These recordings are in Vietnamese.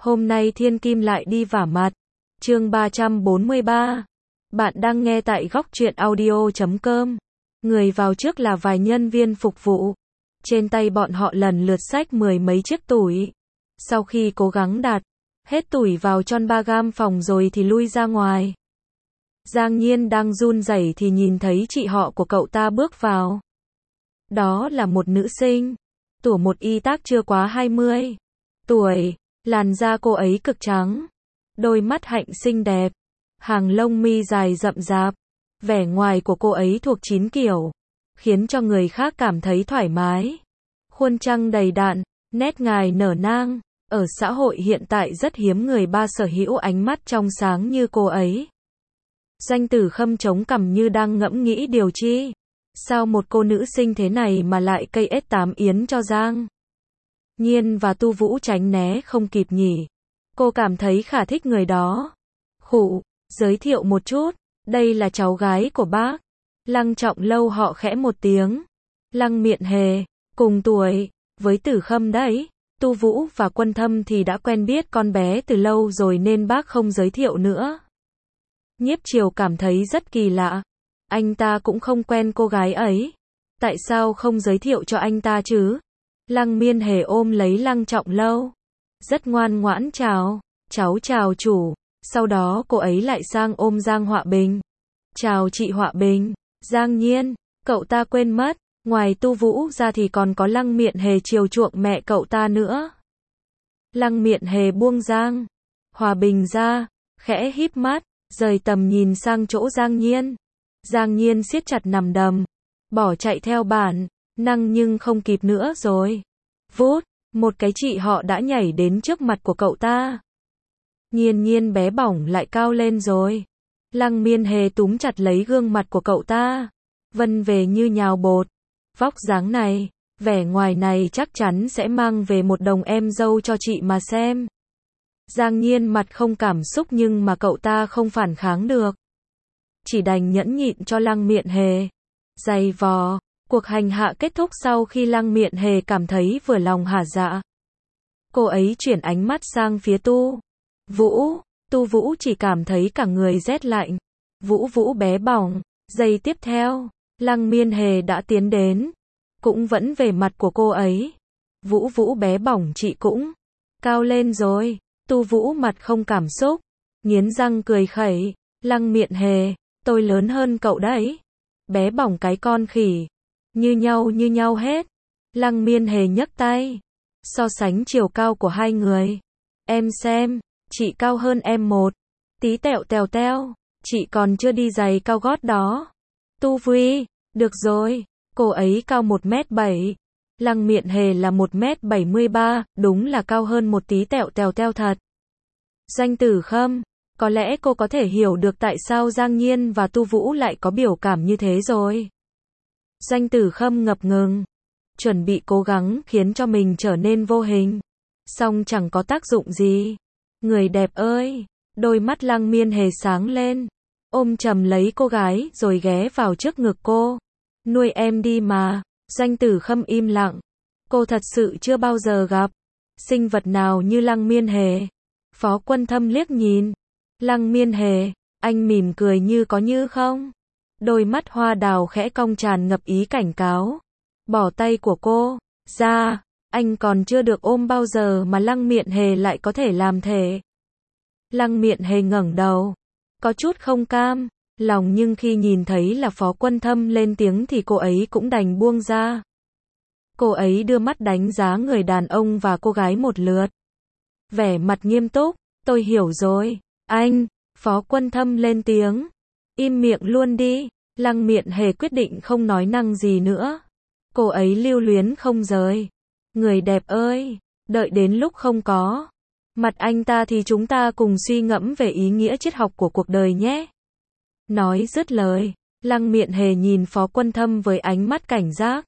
Hôm nay Thiên Kim lại đi vả mặt. Chương 343. Bạn đang nghe tại góc truyện audio.com. Người vào trước là vài nhân viên phục vụ. Trên tay bọn họ lần lượt xách mười mấy chiếc tủi. Sau khi cố gắng đặt hết tủi vào tròn ba gam phòng rồi thì lui ra ngoài. Giang Nhiên đang run rẩy thì nhìn thấy chị họ của cậu ta bước vào. Đó là một nữ sinh, tuổi một y tác chưa quá 20 tuổi, làn da cô ấy cực trắng, đôi mắt hạnh xinh đẹp, hàng lông mi dài rậm rạp, vẻ ngoài của cô ấy thuộc chín kiểu, khiến cho người khác cảm thấy thoải mái. Khuôn trăng đầy đặn, nét ngài nở nang, ở xã hội hiện tại rất hiếm người ba sở hữu ánh mắt trong sáng như cô ấy. Doanh Tử Khâm chống cằm như đang ngẫm nghĩ điều chi. Sao một cô nữ sinh thế này mà lại cây ếch tám yến cho Giang Nhiên và Tu Vũ tránh né không kịp nhỉ. Cô cảm thấy khả thích người đó. Khụ, giới thiệu một chút, đây là cháu gái của bác. Lăng Trọng Lâu họ khẽ một tiếng. Lăng Miện Hề, cùng tuổi với Tử Khâm đấy. Tu Vũ và Quân Thâm thì đã quen biết con bé từ lâu rồi nên bác không giới thiệu nữa. Nhiếp Triều cảm thấy rất kỳ lạ. Anh ta cũng không quen cô gái ấy. Tại sao không giới thiệu cho anh ta chứ? Lăng Miên Hề ôm lấy Lăng Trọng Lâu. Rất ngoan ngoãn chào. Cháu chào chủ. Sau đó cô ấy lại sang ôm Giang Họa Bình. Chào chị Họa Bình. Giang Nhiên, cậu ta quên mất. Ngoài Tu Vũ ra thì còn có Lăng Miện Hề chiều chuộng mẹ cậu ta nữa. Lăng Miện Hề buông Giang Hòa Bình ra, khẽ híp mắt, rời tầm nhìn sang chỗ Giang Nhiên. Giang Nhiên siết chặt nằm đấm, bỏ chạy theo bản năng nhưng không kịp nữa rồi. Vút, một cái chị họ đã nhảy đến trước mặt của cậu ta. Nhiên Nhiên bé bỏng lại cao lên rồi. Lăng Miên Hề túm chặt lấy gương mặt của cậu ta, vân về như nhào bột. Vóc dáng này, vẻ ngoài này chắc chắn sẽ mang về một đồng em dâu cho chị mà xem. Giang Nhiên mặt không cảm xúc nhưng mà cậu ta không phản kháng được. Chỉ đành nhẫn nhịn cho Lăng Miện Hề giày vò. Cuộc hành hạ kết thúc sau khi Lăng Miện Hề cảm thấy vừa lòng hả dạ. Cô ấy chuyển ánh mắt sang phía Tu Vũ. Tu Vũ chỉ cảm thấy cả người rét lạnh. Vũ Vũ bé bỏng. Giây tiếp theo, Lăng Miên Hề đã tiến đến. Cũng vẫn về mặt của cô ấy. Vũ Vũ bé bỏng chị cũng cao lên rồi. Tu Vũ mặt không cảm xúc, nghiến răng cười khẩy. Lăng Miện Hề, tôi lớn hơn cậu đấy. Bé bỏng cái con khỉ. Như nhau hết. Lăng Miên Hề nhấc tay. So sánh chiều cao của hai người. Em xem, chị cao hơn em một tí tẹo tèo teo. Chị còn chưa đi giày cao gót đó. Tu Vi, được rồi, cô ấy cao 1m7. Lăng Miện Hề là 1m73, đúng là cao hơn một tí tẹo tèo teo thật. Doanh Tử Khâm, có lẽ cô có thể hiểu được tại sao Giang Nhiên và Tu Vũ lại có biểu cảm như thế rồi. Doanh Tử Khâm ngập ngừng, chuẩn bị cố gắng khiến cho mình trở nên vô hình. Song chẳng có tác dụng gì. Người đẹp ơi, đôi mắt Lăng Miên Hề sáng lên, ôm chầm lấy cô gái rồi ghé vào trước ngực cô. Nuôi em đi mà. Doanh Tử Khâm im lặng. Cô thật sự chưa bao giờ gặp sinh vật nào như Lăng Miên Hề. Phó Quân Thâm liếc nhìn Lăng Miên Hề, anh mỉm cười như có như không. Đôi mắt hoa đào khẽ cong tràn ngập ý cảnh cáo. Bỏ tay của cô ra, anh còn chưa được ôm bao giờ mà Lăng Miện Hề lại có thể làm thế. Lăng Miện Hề ngẩng đầu, có chút không cam lòng nhưng khi nhìn thấy là Phó Quân Thâm lên tiếng thì cô ấy cũng đành buông ra. Cô ấy đưa mắt đánh giá người đàn ông và cô gái một lượt. Vẻ mặt nghiêm túc, tôi hiểu rồi, anh. Phó Quân Thâm lên tiếng. Im miệng luôn đi. Lăng Miện Hề quyết định không nói năng gì nữa. Cô ấy lưu luyến không rời. Người đẹp ơi, đợi đến lúc không có mặt anh ta thì chúng ta cùng suy ngẫm về ý nghĩa triết học của cuộc đời nhé. Nói dứt lời, Lăng Miện Hề nhìn Phó Quân Thâm với ánh mắt cảnh giác.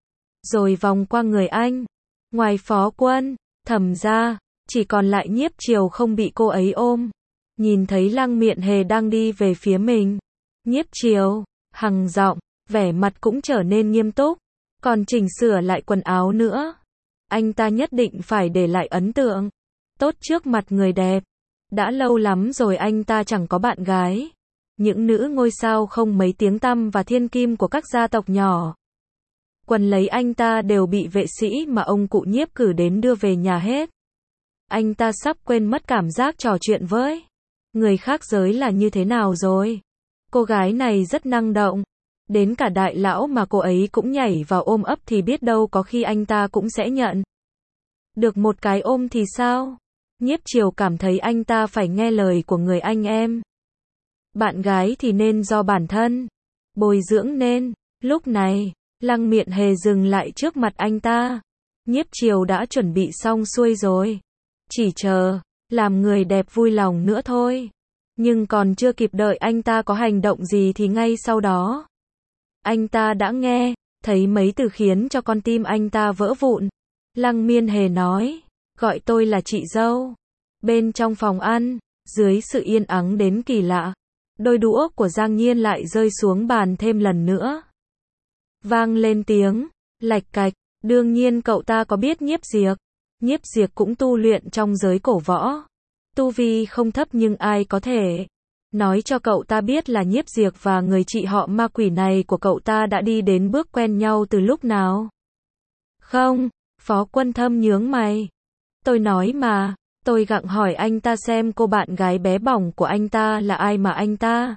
Rồi vòng qua người anh. Ngoài Phó Quân Thâm ra, chỉ còn lại Nhiếp Triều không bị cô ấy ôm. Nhìn thấy Lăng Miện Hề đang đi về phía mình. Nhiếp Triều hằng giọng, vẻ mặt cũng trở nên nghiêm túc. Còn chỉnh sửa lại quần áo nữa. Anh ta nhất định phải để lại ấn tượng tốt trước mặt người đẹp. Đã lâu lắm rồi anh ta chẳng có bạn gái. Những nữ ngôi sao không mấy tiếng tăm và thiên kim của các gia tộc nhỏ quần lấy anh ta đều bị vệ sĩ mà ông cụ Nhiếp cử đến đưa về nhà hết. Anh ta sắp quên mất cảm giác trò chuyện với người khác giới là như thế nào rồi. Cô gái này rất năng động. Đến cả đại lão mà cô ấy cũng nhảy vào ôm ấp thì biết đâu có khi anh ta cũng sẽ nhận được một cái ôm thì sao? Nhiếp Triều cảm thấy anh ta phải nghe lời của người anh em. Bạn gái thì nên do bản thân bồi dưỡng nên. Lúc này, Lăng Miện Hề dừng lại trước mặt anh ta. Nhiếp Triều đã chuẩn bị xong xuôi rồi. Chỉ chờ làm người đẹp vui lòng nữa thôi. Nhưng còn chưa kịp đợi anh ta có hành động gì thì ngay sau đó, anh ta đã nghe thấy mấy từ khiến cho con tim anh ta vỡ vụn. Lăng Miên Hề nói, gọi tôi là chị dâu. Bên trong phòng ăn, dưới sự yên ắng đến kỳ lạ, đôi đũa của Giang Nhiên lại rơi xuống bàn thêm lần nữa. Vang lên tiếng lạch cạch. Đương nhiên cậu ta có biết Nhiếp Diệp. Nhiếp Diệp cũng tu luyện trong giới cổ võ. Tu vi không thấp nhưng ai có thể nói cho cậu ta biết là Nhiếp Diệp và người chị họ ma quỷ này của cậu ta đã đi đến bước quen nhau từ lúc nào? Không, Phó Quân Thâm nhướng mày. Tôi nói mà, tôi gặng hỏi anh ta xem cô bạn gái bé bỏng của anh ta là ai mà anh ta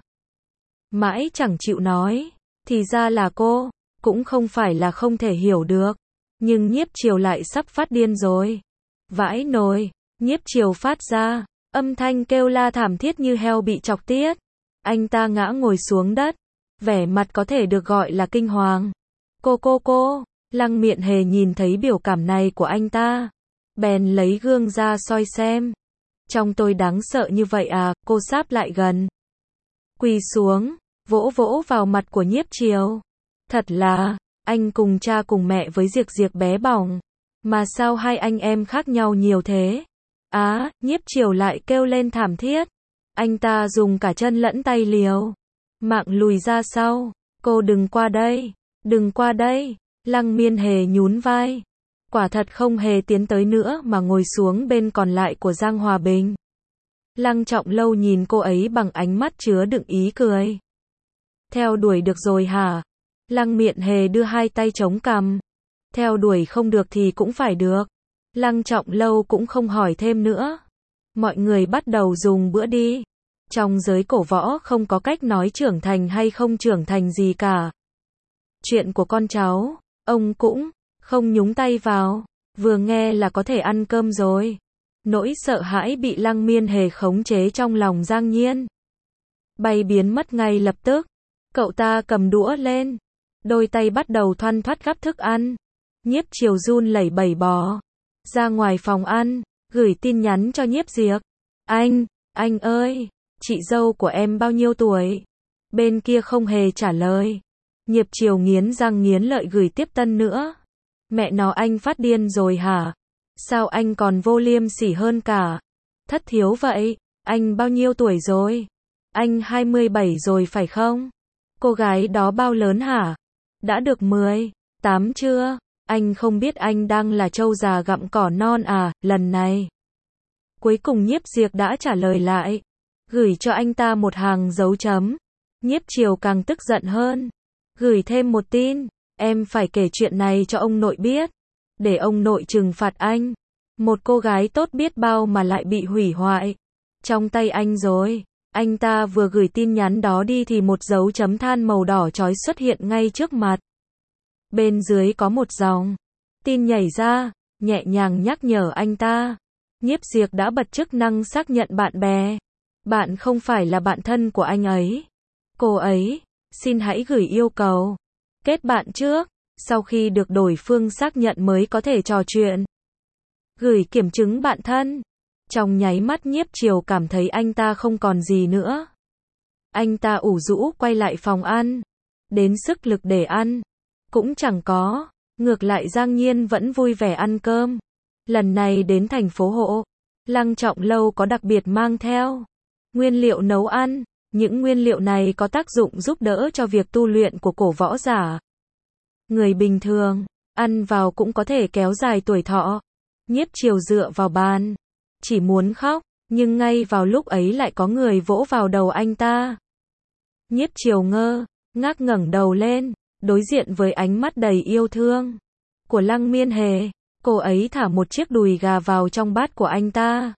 mãi chẳng chịu nói. Thì ra là cô, cũng không phải là không thể hiểu được. Nhưng Nhiếp Triều lại sắp phát điên rồi. Vãi nồi, Nhiếp Triều phát ra âm thanh kêu la thảm thiết như heo bị chọc tiết. Anh ta ngã ngồi xuống đất, vẻ mặt có thể được gọi là kinh hoàng. Cô, Lăng Miện Hề nhìn thấy biểu cảm này của anh ta, bèn lấy gương ra soi xem. Trong tôi đáng sợ như vậy à? Cô sáp lại gần, quỳ xuống, vỗ vỗ vào mặt của Nhiếp Triều. Thật là, anh cùng cha cùng mẹ với Diệp bé bỏng, mà sao hai anh em khác nhau nhiều thế? Nhiếp Triều lại kêu lên thảm thiết. Anh ta dùng cả chân lẫn tay liều mạng lùi ra sau. Cô đừng qua đây, đừng qua đây. Lăng Miên Hề nhún vai. Quả thật không hề tiến tới nữa mà ngồi xuống bên còn lại của Giang Hòa Bình. Lăng Trọng Lâu nhìn cô ấy bằng ánh mắt chứa đựng ý cười. Theo đuổi được rồi hả? Lăng Miện Hề đưa hai tay chống cằm. Theo đuổi không được thì cũng phải được. Lăng Trọng Lâu cũng không hỏi thêm nữa. Mọi người bắt đầu dùng bữa đi. Trong giới cổ võ không có cách nói trưởng thành hay không trưởng thành gì cả. Chuyện của con cháu, ông cũng không nhúng tay vào. Vừa nghe là có thể ăn cơm rồi. Nỗi sợ hãi bị Lăng Miên Hề khống chế trong lòng Giang Nhiên bay biến mất ngay lập tức. Cậu ta cầm đũa lên, đôi tay bắt đầu thoăn thoắt gắp thức ăn. Nhiếp Triều run lẩy bẩy bò ra ngoài phòng ăn, gửi tin nhắn cho Nhiếp Diệp. Anh ơi, chị dâu của em bao nhiêu tuổi? Bên kia không hề trả lời. Nhiếp Triều nghiến răng nghiến lợi gửi tiếp tân nữa. Mẹ nó, anh phát điên rồi hả? Sao anh còn vô liêm sỉ hơn cả thất thiếu vậy? Anh bao nhiêu tuổi rồi? Anh 27 rồi phải không? Cô gái đó bao lớn hả? Đã được 18 chưa? Anh không biết anh đang là trâu già gặm cỏ non à? Lần này cuối cùng Nhiếp Diệp đã trả lời lại, gửi cho anh ta một hàng dấu chấm. Nhiếp Triều càng tức giận hơn, gửi thêm một tin, em phải kể chuyện này cho ông nội biết, để ông nội trừng phạt anh. Một cô gái tốt biết bao mà lại bị hủy hoại trong tay anh rồi. Anh ta vừa gửi tin nhắn đó đi thì một dấu chấm than màu đỏ chói xuất hiện ngay trước mặt. Bên dưới có một dòng tin nhảy ra, nhẹ nhàng nhắc nhở anh ta. Nhiếp Diệp đã bật chức năng xác nhận bạn bè. Bạn không phải là bạn thân của anh ấy. Cô ấy, xin hãy gửi yêu cầu kết bạn trước, sau khi được đối phương xác nhận mới có thể trò chuyện. Gửi kiểm chứng bạn thân. Trong nháy mắt Nhiếp Triều cảm thấy anh ta không còn gì nữa. Anh ta ủ rũ quay lại phòng ăn. Đến sức lực để ăn cũng chẳng có. Ngược lại Giang Nhiên vẫn vui vẻ ăn cơm. Lần này đến thành phố Hộ, Lăng Trọng Lâu có đặc biệt mang theo nguyên liệu nấu ăn. Những nguyên liệu này có tác dụng giúp đỡ cho việc tu luyện của cổ võ giả. Người bình thường ăn vào cũng có thể kéo dài tuổi thọ. Nhiếp Triều dựa vào bàn, chỉ muốn khóc, nhưng ngay vào lúc ấy lại có người vỗ vào đầu anh ta. Nhiếp Triều ngơ ngác ngẩng đầu lên, đối diện với ánh mắt đầy yêu thương của Lăng Miên Hề, cô ấy thả một chiếc đùi gà vào trong bát của anh ta.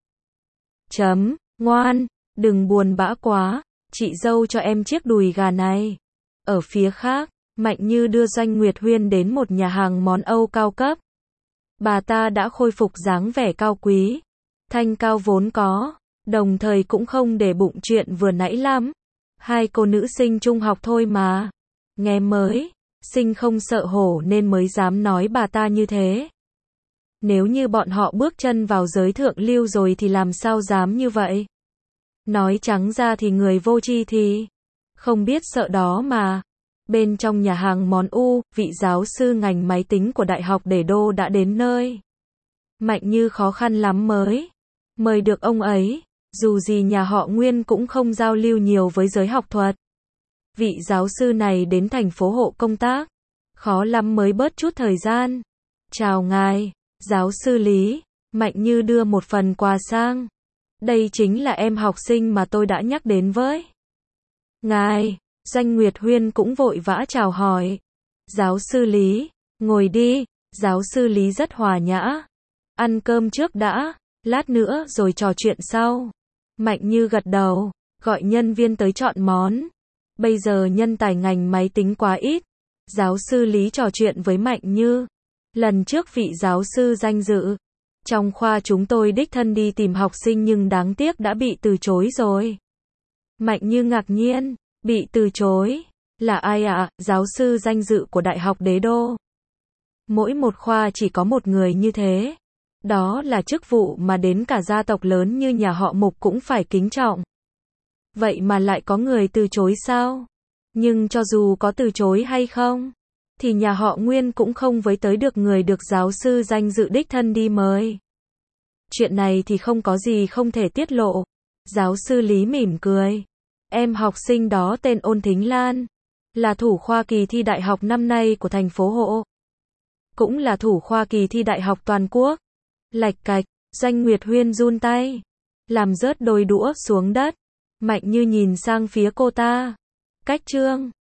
Ngoan, đừng buồn bã quá, chị dâu cho em chiếc đùi gà này. Ở phía khác, Mạnh Như đưa Doanh Nguyệt Huyên đến một nhà hàng món Âu cao cấp. Bà ta đã khôi phục dáng vẻ cao quý, thanh cao vốn có, đồng thời cũng không để bụng chuyện vừa nãy lắm. Hai cô nữ sinh trung học thôi mà. Nghe mới, sinh không sợ hổ nên mới dám nói bà ta như thế. Nếu như bọn họ bước chân vào giới thượng lưu rồi thì làm sao dám như vậy? Nói trắng ra thì người vô tri thì không biết sợ đó mà. Bên trong nhà hàng món U, vị giáo sư ngành máy tính của Đại học Đế Đô đã đến nơi. Mạnh Như khó khăn lắm mới mời được ông ấy, dù gì nhà họ Nguyên cũng không giao lưu nhiều với giới học thuật. Vị giáo sư này đến thành phố Hộ công tác, khó lắm mới bớt chút thời gian. Chào ngài, giáo sư Lý, Mạnh Như đưa một phần quà sang. Đây chính là em học sinh mà tôi đã nhắc đến với ngài. Doanh Nguyệt Huyên cũng vội vã chào hỏi. Giáo sư Lý, ngồi đi. Giáo sư Lý rất hòa nhã. Ăn cơm trước đã, lát nữa rồi trò chuyện sau. Mạnh Như gật đầu, gọi nhân viên tới chọn món. Bây giờ nhân tài ngành máy tính quá ít. Giáo sư Lý trò chuyện với Mạnh Như. Lần trước vị giáo sư danh dự trong khoa chúng tôi đích thân đi tìm học sinh nhưng đáng tiếc đã bị từ chối rồi. Mạnh Như ngạc nhiên, bị từ chối? Là ai ạ? Giáo sư danh dự của Đại học Đế Đô. Mỗi một khoa chỉ có một người như thế. Đó là chức vụ mà đến cả gia tộc lớn như nhà họ Mục cũng phải kính trọng. Vậy mà lại có người từ chối sao? Nhưng cho dù có từ chối hay không, thì nhà họ Nguyên cũng không với tới được người được giáo sư danh dự đích thân đi mời. Chuyện này thì không có gì không thể tiết lộ. Giáo sư Lý mỉm cười. Em học sinh đó tên Ôn Thính Lan, là thủ khoa kỳ thi đại học năm nay của thành phố Hộ. Cũng là thủ khoa kỳ thi đại học toàn quốc. Lạch cạch, Doanh Nguyệt Huyên run tay, làm rớt đôi đũa xuống đất. Mạnh Như nhìn sang phía cô ta. Cách chương